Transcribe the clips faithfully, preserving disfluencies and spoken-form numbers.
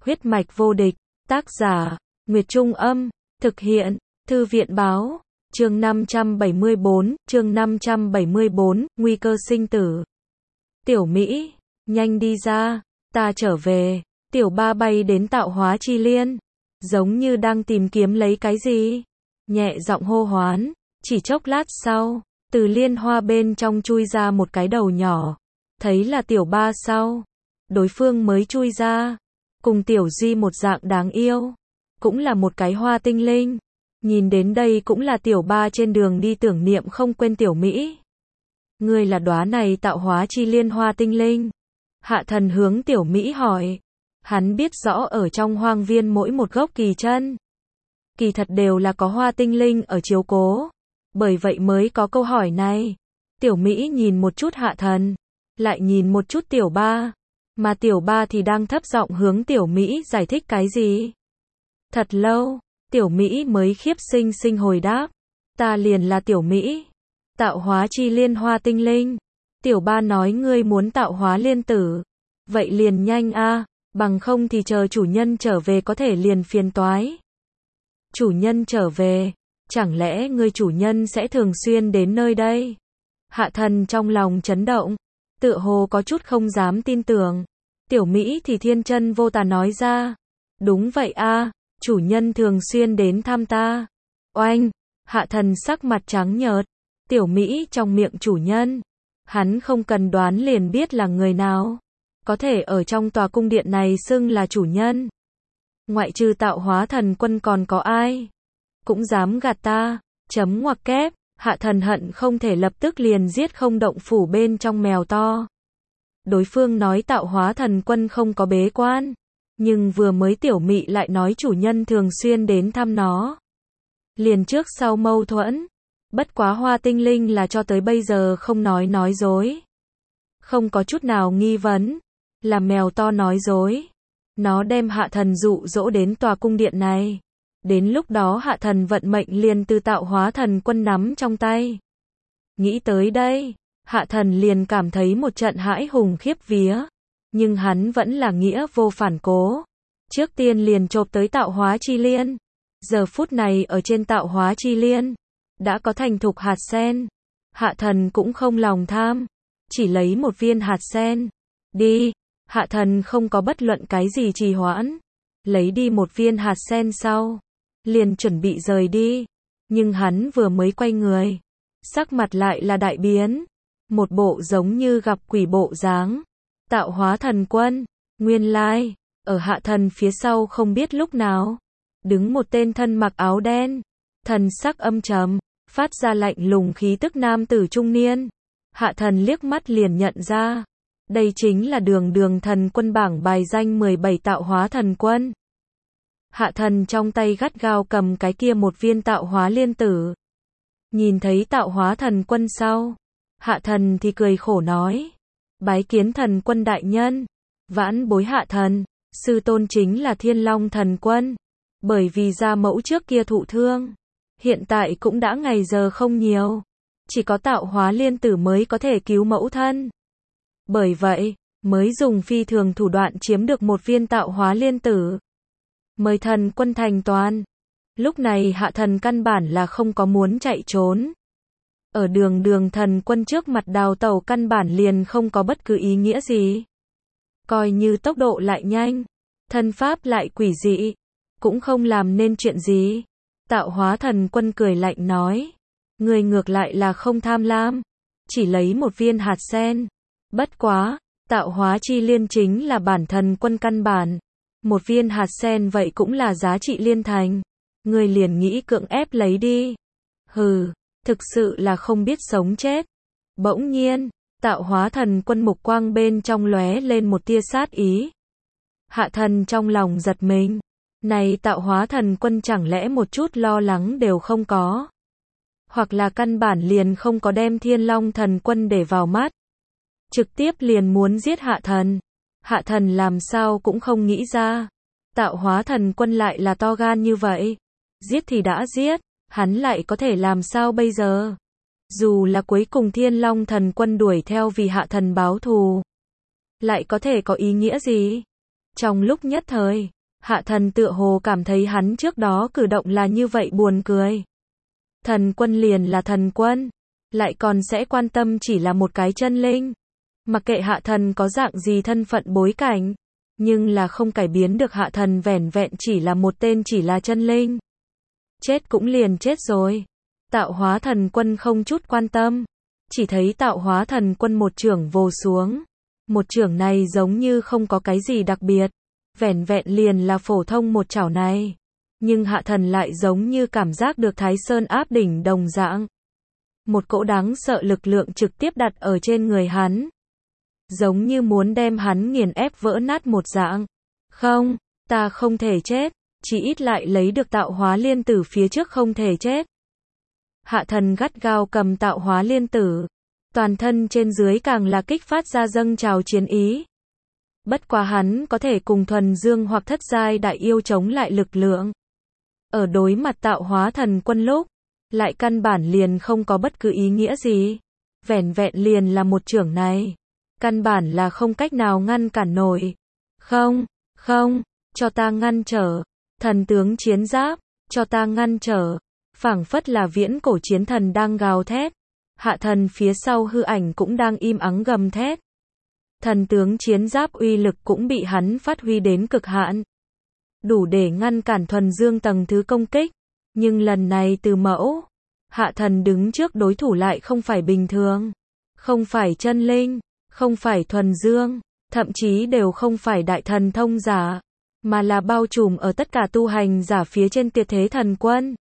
Huyết mạch vô địch, tác giả, Nguyệt Trung Âm, thực hiện, Thư viện Báo, chương năm trăm bảy mươi bốn, chương năm trăm bảy mươi bốn, nguy cơ sinh tử. Tiểu Mỹ, nhanh đi ra, ta trở về, Tiểu Ba bay đến Tạo Hóa Chi Liên, giống như đang tìm kiếm lấy cái gì, nhẹ giọng hô hoán, chỉ chốc lát sau, từ liên hoa bên trong chui ra một cái đầu nhỏ, thấy là Tiểu Ba sau, đối phương mới chui ra, cùng Tiểu Duy một dạng đáng yêu, cũng là một cái hoa tinh linh, nhìn đến đây cũng là Tiểu Ba trên đường đi tưởng niệm không quên Tiểu Mỹ. Ngươi là đóa này Tạo Hóa Chi Liên hoa tinh linh? Hạ Thần hướng Tiểu Mỹ hỏi, hắn biết rõ ở trong hoang viên mỗi một gốc kỳ chân, kỳ thật đều là có hoa tinh linh ở chiếu cố, bởi vậy mới có câu hỏi này. Tiểu Mỹ nhìn một chút Hạ Thần, lại nhìn một chút Tiểu Ba, mà Tiểu Ba thì đang thấp giọng hướng Tiểu Mỹ giải thích cái gì. Thật lâu, Tiểu Mỹ mới khiếp sinh sinh hồi đáp, ta liền là Tiểu Mỹ, Tạo Hóa Chi Liên hoa tinh linh. Tiểu Ba nói ngươi muốn tạo hóa liên tử, vậy liền nhanh a, bằng không thì chờ chủ nhân trở về có thể liền phiền toái. Chủ nhân trở về, chẳng lẽ ngươi chủ nhân sẽ thường xuyên đến nơi đây? Hạ Thần trong lòng chấn động, tựa hồ có chút không dám tin tưởng. Tiểu Mỹ thì thiên chân vô tà nói ra, đúng vậy a, chủ nhân thường xuyên đến thăm ta. Oanh, Hạ Thần sắc mặt trắng nhợt, Tiểu Mỹ trong miệng chủ nhân, hắn không cần đoán liền biết là người nào, có thể ở trong tòa cung điện này xưng là chủ nhân. Ngoại trừ Tạo Hóa Thần Quân còn có ai? Cũng dám gạt ta, chấm ngoặc kép, Hạ Thần hận không thể lập tức liền giết không động phủ bên trong mèo to. Đối phương nói Tạo Hóa Thần Quân không có bế quan, nhưng vừa mới Tiểu Mỹ lại nói chủ nhân thường xuyên đến thăm nó. Liền trước sau mâu thuẫn, bất quá hoa tinh linh là cho tới bây giờ không nói nói dối. Không có chút nào nghi vấn, là mèo to nói dối. Nó đem Hạ Thần dụ dỗ đến tòa cung điện này. Đến lúc đó Hạ Thần vận mệnh liền từ Tạo Hóa Thần Quân nắm trong tay. Nghĩ tới đây, Hạ Thần liền cảm thấy một trận hãi hùng khiếp vía. Nhưng hắn vẫn là nghĩa vô phản cố. Trước tiên liền chộp tới Tạo Hóa Chi Liên. Giờ phút này ở trên Tạo Hóa Chi Liên, đã có thành thục hạt sen. Hạ Thần cũng không lòng tham, chỉ lấy một viên hạt sen. Đi, Hạ Thần không có bất luận cái gì trì hoãn. Lấy đi một viên hạt sen sau, liền chuẩn bị rời đi. Nhưng hắn vừa mới quay người, sắc mặt lại là đại biến. Một bộ giống như gặp quỷ bộ dáng. Tạo Hóa Thần Quân, nguyên lai, ở Hạ Thần phía sau không biết lúc nào, đứng một tên thân mặc áo đen, thần sắc âm trầm, phát ra lạnh lùng khí tức nam tử trung niên. Hạ Thần liếc mắt liền nhận ra, đây chính là Đường Đường Thần Quân bảng bài danh mười bảy Tạo Hóa Thần Quân. Hạ Thần trong tay gắt gao cầm cái kia một viên Tạo Hóa Liên Tử. Nhìn thấy Tạo Hóa Thần Quân sau, Hạ Thần thì cười khổ nói, bái kiến Thần Quân đại nhân. Vãn bối Hạ Thần, sư tôn chính là Thiên Long Thần Quân, bởi vì gia mẫu trước kia thụ thương, hiện tại cũng đã ngày giờ không nhiều, chỉ có Tạo Hóa Liên Tử mới có thể cứu mẫu thân. Bởi vậy, mới dùng phi thường thủ đoạn chiếm được một viên Tạo Hóa Liên Tử. Mời Thần Quân thành toàn. Lúc này Hạ Thần căn bản là không có muốn chạy trốn. Ở Đường Đường Thần Quân trước mặt đào tẩu căn bản liền không có bất cứ ý nghĩa gì. Coi như tốc độ lại nhanh, thân pháp lại quỷ dị, cũng không làm nên chuyện gì. Tạo Hóa Thần Quân cười lạnh nói, người ngược lại là không tham lam, chỉ lấy một viên hạt sen. Bất quá, Tạo Hóa Chi Liên chính là bản Thần Quân căn bản. Một viên hạt sen vậy cũng là giá trị liên thành. Người liền nghĩ cưỡng ép lấy đi. Hừ, thực sự là không biết sống chết. Bỗng nhiên, Tạo Hóa Thần Quân mục quang bên trong lóe lên một tia sát ý. Hạ Thần trong lòng giật mình. Này Tạo Hóa Thần Quân chẳng lẽ một chút lo lắng đều không có? Hoặc là căn bản liền không có đem Thiên Long Thần Quân để vào mắt. Trực tiếp liền muốn giết Hạ Thần. Hạ Thần làm sao cũng không nghĩ ra. Tạo Hóa Thần Quân lại là to gan như vậy. Giết thì đã giết, hắn lại có thể làm sao bây giờ? Dù là cuối cùng Thiên Long Thần Quân đuổi theo vì Hạ Thần báo thù, lại có thể có ý nghĩa gì? Trong lúc nhất thời, Hạ Thần tựa hồ cảm thấy hắn trước đó cử động là như vậy buồn cười. Thần quân liền là thần quân, lại còn sẽ quan tâm chỉ là một cái chân linh. Mặc kệ Hạ Thần có dạng gì thân phận bối cảnh, nhưng là không cải biến được Hạ Thần vẻn vẹn chỉ là một tên chỉ là chân linh. Chết cũng liền chết rồi. Tạo hóa thần quân không chút quan tâm, chỉ thấy tạo hóa thần quân một chưởng vồ xuống. Một chưởng này giống như không có cái gì đặc biệt, vẻn vẹn liền là phổ thông một chảo này. Nhưng Hạ Thần lại giống như cảm giác được Thái Sơn áp đỉnh đồng dạng. Một cỗ đáng sợ lực lượng trực tiếp đặt ở trên người hắn. Giống như muốn đem hắn nghiền ép vỡ nát một dạng. Không, ta không thể chết, chỉ ít lại lấy được tạo hóa liên tử phía trước không thể chết. Hạ Thần gắt gao cầm tạo hóa liên tử, toàn thân trên dưới càng là kích phát ra dâng trào chiến ý. Bất quá hắn có thể cùng thuần dương hoặc thất giai đại yêu chống lại lực lượng. Ở đối mặt tạo hóa thần quân lúc, lại căn bản liền không có bất cứ ý nghĩa gì. Vẻn vẹn liền là một chưởng này, căn bản là không cách nào ngăn cản nổi. Không, không, cho ta ngăn trở. Thần tướng chiến giáp, cho ta ngăn trở. Phảng phất là viễn cổ chiến thần đang gào thét. Hạ Thần phía sau hư ảnh cũng đang im ắng gầm thét. Thần tướng chiến giáp uy lực cũng bị hắn phát huy đến cực hạn. Đủ để ngăn cản thuần dương tầng thứ công kích. Nhưng lần này từ mẫu, Hạ Thần đứng trước đối thủ lại không phải bình thường. Không phải chân linh, không phải thuần dương, thậm chí đều không phải đại thần thông giả, mà là bao trùm ở tất cả tu hành giả phía trên tuyệt thế thần quân.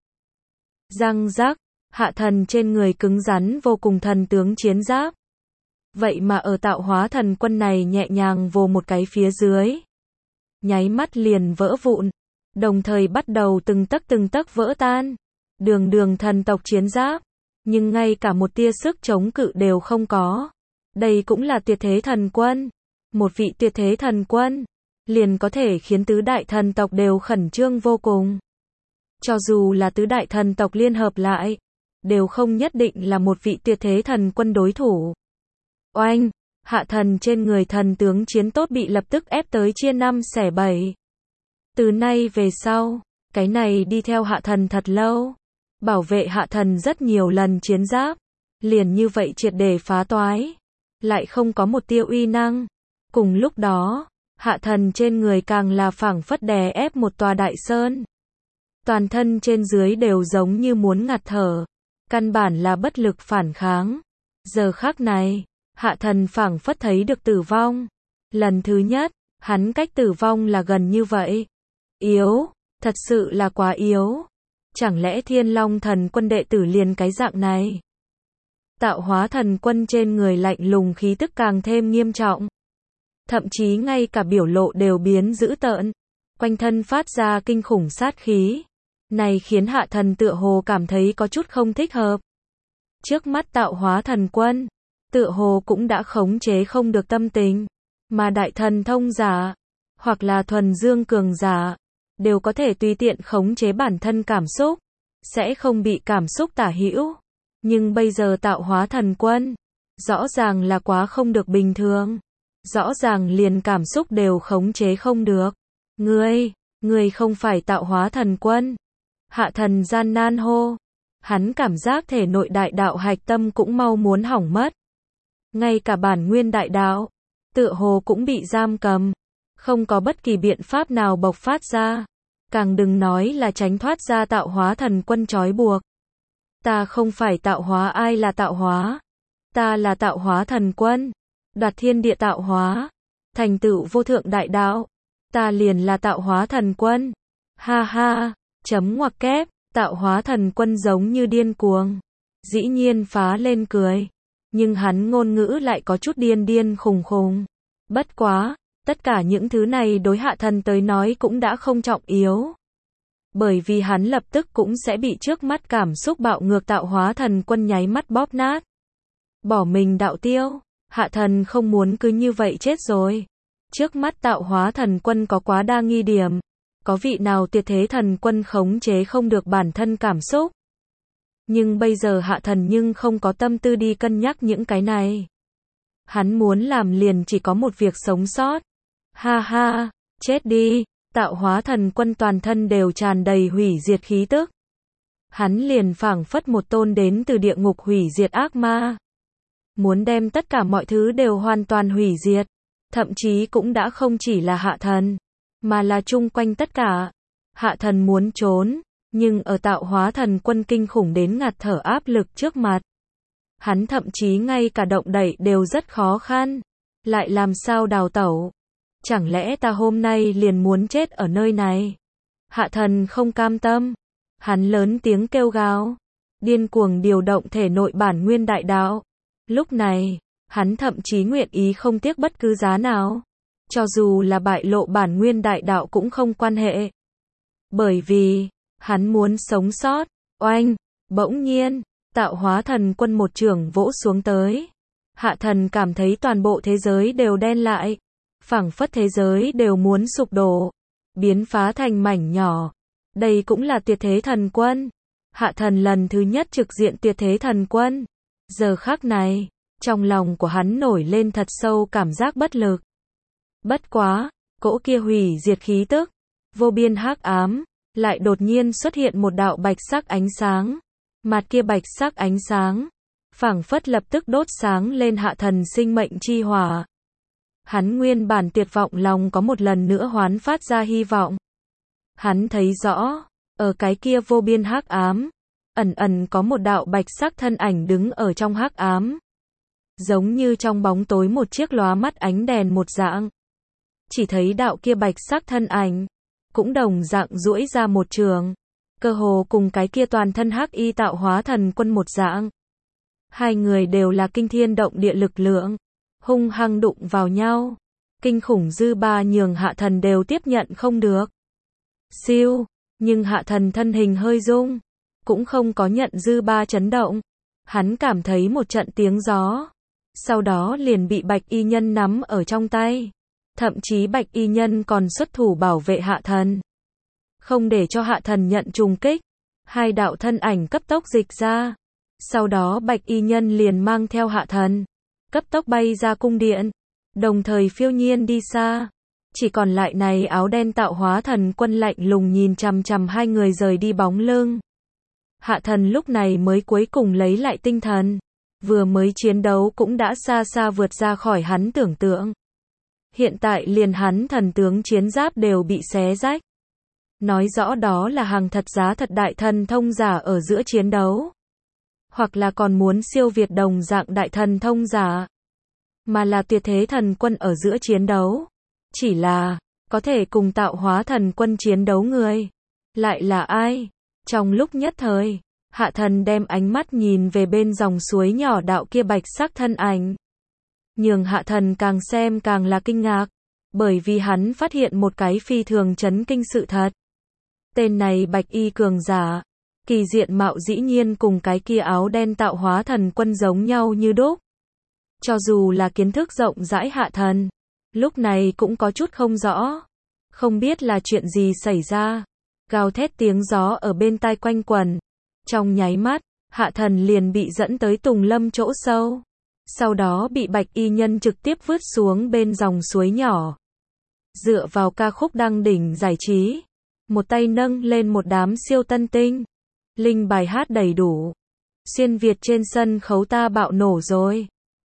Răng rắc, Hạ Thần trên người cứng rắn vô cùng thần tướng chiến giáp. Vậy mà ở tạo hóa thần quân này nhẹ nhàng vồ một cái phía dưới. Nháy mắt liền vỡ vụn, đồng thời bắt đầu từng tấc từng tấc vỡ tan. Đường đường thần tộc chiến giáp, nhưng ngay cả một tia sức chống cự đều không có. Đây cũng là tuyệt thế thần quân. Một vị tuyệt thế thần quân, liền có thể khiến tứ đại thần tộc đều khẩn trương vô cùng. Cho dù là tứ đại thần tộc liên hợp lại, đều không nhất định là một vị tuyệt thế thần quân đối thủ. Oanh, Hạ Thần trên người thần tướng chiến tốt bị lập tức ép tới chia năm xẻ bảy. Từ nay về sau, cái này đi theo Hạ Thần thật lâu. Bảo vệ Hạ Thần rất nhiều lần chiến giáp, liền như vậy triệt để phá toái. Lại không có một tia uy năng. Cùng lúc đó, Hạ Thần trên người càng là phảng phất đè ép một tòa đại sơn. Toàn thân trên dưới đều giống như muốn ngạt thở. Căn bản là bất lực phản kháng. Giờ khắc này, Hạ Thần phảng phất thấy được tử vong. Lần thứ nhất, hắn cách tử vong là gần như vậy. Yếu, thật sự là quá yếu. Chẳng lẽ Thiên Long thần quân đệ tử liền cái dạng này? Tạo hóa thần quân trên người lạnh lùng khí tức càng thêm nghiêm trọng. Thậm chí ngay cả biểu lộ đều biến dữ tợn. Quanh thân phát ra kinh khủng sát khí. Này khiến Hạ Thần tựa hồ cảm thấy có chút không thích hợp. Trước mắt tạo hóa thần quân, tựa hồ cũng đã khống chế không được tâm tình. Mà đại thần thông giả, hoặc là thuần dương cường giả, đều có thể tùy tiện khống chế bản thân cảm xúc, sẽ không bị cảm xúc tả hữu. Nhưng bây giờ tạo hóa thần quân, rõ ràng là quá không được bình thường. Rõ ràng liền cảm xúc đều khống chế không được. Ngươi, ngươi không phải tạo hóa thần quân. Hạ Thần gian nan hô. Hắn cảm giác thể nội đại đạo hạch tâm cũng mau muốn hỏng mất. Ngay cả bản nguyên đại đạo, tựa hồ cũng bị giam cầm. Không có bất kỳ biện pháp nào bộc phát ra. Càng đừng nói là tránh thoát ra tạo hóa thần quân trói buộc. Ta không phải tạo hóa, ai là tạo hóa? Ta là tạo hóa thần quân. Đoạt thiên địa tạo hóa. Thành tựu vô thượng đại đạo. Ta liền là tạo hóa thần quân. Ha ha, chấm ngoặc kép, tạo hóa thần quân giống như điên cuồng. Dĩ nhiên phá lên cười. Nhưng hắn ngôn ngữ lại có chút điên điên khùng khùng. Bất quá, tất cả những thứ này đối Hạ Thần tới nói cũng đã không trọng yếu. Bởi vì hắn lập tức cũng sẽ bị trước mắt cảm xúc bạo ngược tạo hóa thần quân nháy mắt bóp nát. Bỏ mình đạo tiêu, Hạ Thần không muốn cứ như vậy chết rồi. Trước mắt tạo hóa thần quân có quá đa nghi điểm. Có vị nào tuyệt thế thần quân khống chế không được bản thân cảm xúc. Nhưng bây giờ Hạ Thần nhưng không có tâm tư đi cân nhắc những cái này. Hắn muốn làm liền chỉ có một việc sống sót. Ha ha, Chết đi, tạo hóa thần quân toàn thân đều tràn đầy hủy diệt khí tức. Hắn liền phảng phất một tôn đến từ địa ngục hủy diệt ác ma. Muốn đem tất cả mọi thứ đều hoàn toàn hủy diệt. Thậm chí cũng đã không chỉ là hạ thần, mà là chung quanh tất cả. Hạ thần muốn trốn, nhưng ở tạo hóa thần quân kinh khủng đến ngạt thở áp lực trước mặt. Hắn thậm chí ngay cả động đậy đều rất khó khăn. Lại làm sao đào tẩu? Chẳng lẽ ta hôm nay liền muốn chết ở nơi này? Hạ thần không cam tâm. Hắn lớn tiếng kêu gào, điên cuồng điều động thể nội bản nguyên đại đạo. Lúc này, hắn thậm chí nguyện ý không tiếc bất cứ giá nào. Cho dù là bại lộ bản nguyên đại đạo cũng không quan hệ. Bởi vì, hắn muốn sống sót. Oanh, bỗng nhiên, tạo hóa thần quân một chưởng vỗ xuống tới. Hạ thần cảm thấy toàn bộ thế giới đều đen lại. Phảng phất thế giới đều muốn sụp đổ. Biến phá thành mảnh nhỏ. Đây cũng là tuyệt thế thần quân. Hạ thần lần thứ nhất trực diện tuyệt thế thần quân. Giờ khắc này, trong lòng của hắn nổi lên thật sâu cảm giác bất lực. Bất quá, cỗ kia hủy diệt khí tức, vô biên hắc ám, lại đột nhiên xuất hiện một đạo bạch sắc ánh sáng. Mặt kia bạch sắc ánh sáng, phảng phất lập tức đốt sáng lên hạ thần sinh mệnh chi hỏa. Hắn nguyên bản tuyệt vọng lòng có một lần nữa hoán phát ra hy vọng. Hắn thấy rõ, ở cái kia vô biên hắc ám, ẩn ẩn có một đạo bạch sắc thân ảnh đứng ở trong hắc ám. Giống như trong bóng tối một chiếc lóa mắt ánh đèn một dạng. Chỉ thấy đạo kia bạch sắc thân ảnh, cũng đồng dạng duỗi ra một trường. Cơ hồ cùng cái kia toàn thân hắc y tạo hóa thần quân một dạng. Hai người đều là kinh thiên động địa lực lượng, hung hăng đụng vào nhau. Kinh khủng dư ba nhường hạ thần đều tiếp nhận không được. Siêu, nhưng hạ thần thân hình hơi rung, cũng không có nhận dư ba chấn động. Hắn cảm thấy một trận tiếng gió, sau đó liền bị bạch y nhân nắm ở trong tay. Thậm chí bạch y nhân còn xuất thủ bảo vệ hạ thần. Không để cho hạ thần nhận trùng kích. Hai đạo thân ảnh cấp tốc dịch ra. Sau đó bạch y nhân liền mang theo hạ thần, cấp tốc bay ra cung điện, đồng thời phiêu nhiên đi xa. Chỉ còn lại này áo đen tạo hóa thần quân lạnh lùng nhìn chằm chằm hai người rời đi bóng lưng. Hạ thần lúc này mới cuối cùng lấy lại tinh thần. Vừa mới chiến đấu cũng đã xa xa vượt ra khỏi hắn tưởng tượng. Hiện tại liền hắn thần tướng chiến giáp đều bị xé rách. Nói rõ đó là hàng thật giá thật đại thần thông giả ở giữa chiến đấu. Hoặc là còn muốn siêu việt đồng dạng đại thần thông giả. Mà là tuyệt thế thần quân ở giữa chiến đấu. Chỉ là, có thể cùng tạo hóa thần quân chiến đấu người. Lại là ai? Trong lúc nhất thời, hạ thần đem ánh mắt nhìn về bên dòng suối nhỏ đạo kia bạch sắc thân ảnh. Nhường hạ thần càng xem càng là kinh ngạc. Bởi vì hắn phát hiện một cái phi thường chấn kinh sự thật. Tên này bạch y cường giả, kỳ diện mạo dĩ nhiên cùng cái kia áo đen tạo hóa thần quân giống nhau như đúc. Cho dù là kiến thức rộng rãi hạ thần, lúc này cũng có chút không rõ. Không biết là chuyện gì xảy ra. Gào thét tiếng gió ở bên tai quanh quẩn. Trong nháy mắt, hạ thần liền bị dẫn tới tùng lâm chỗ sâu. Sau đó bị bạch y nhân trực tiếp vứt xuống bên dòng suối nhỏ. Dựa vào ca khúc đăng đỉnh giải trí. Một tay nâng lên một đám siêu tân tinh. Linh bài hát đầy đủ. Xuyên Việt trên sân khấu ta bạo nổ rồi.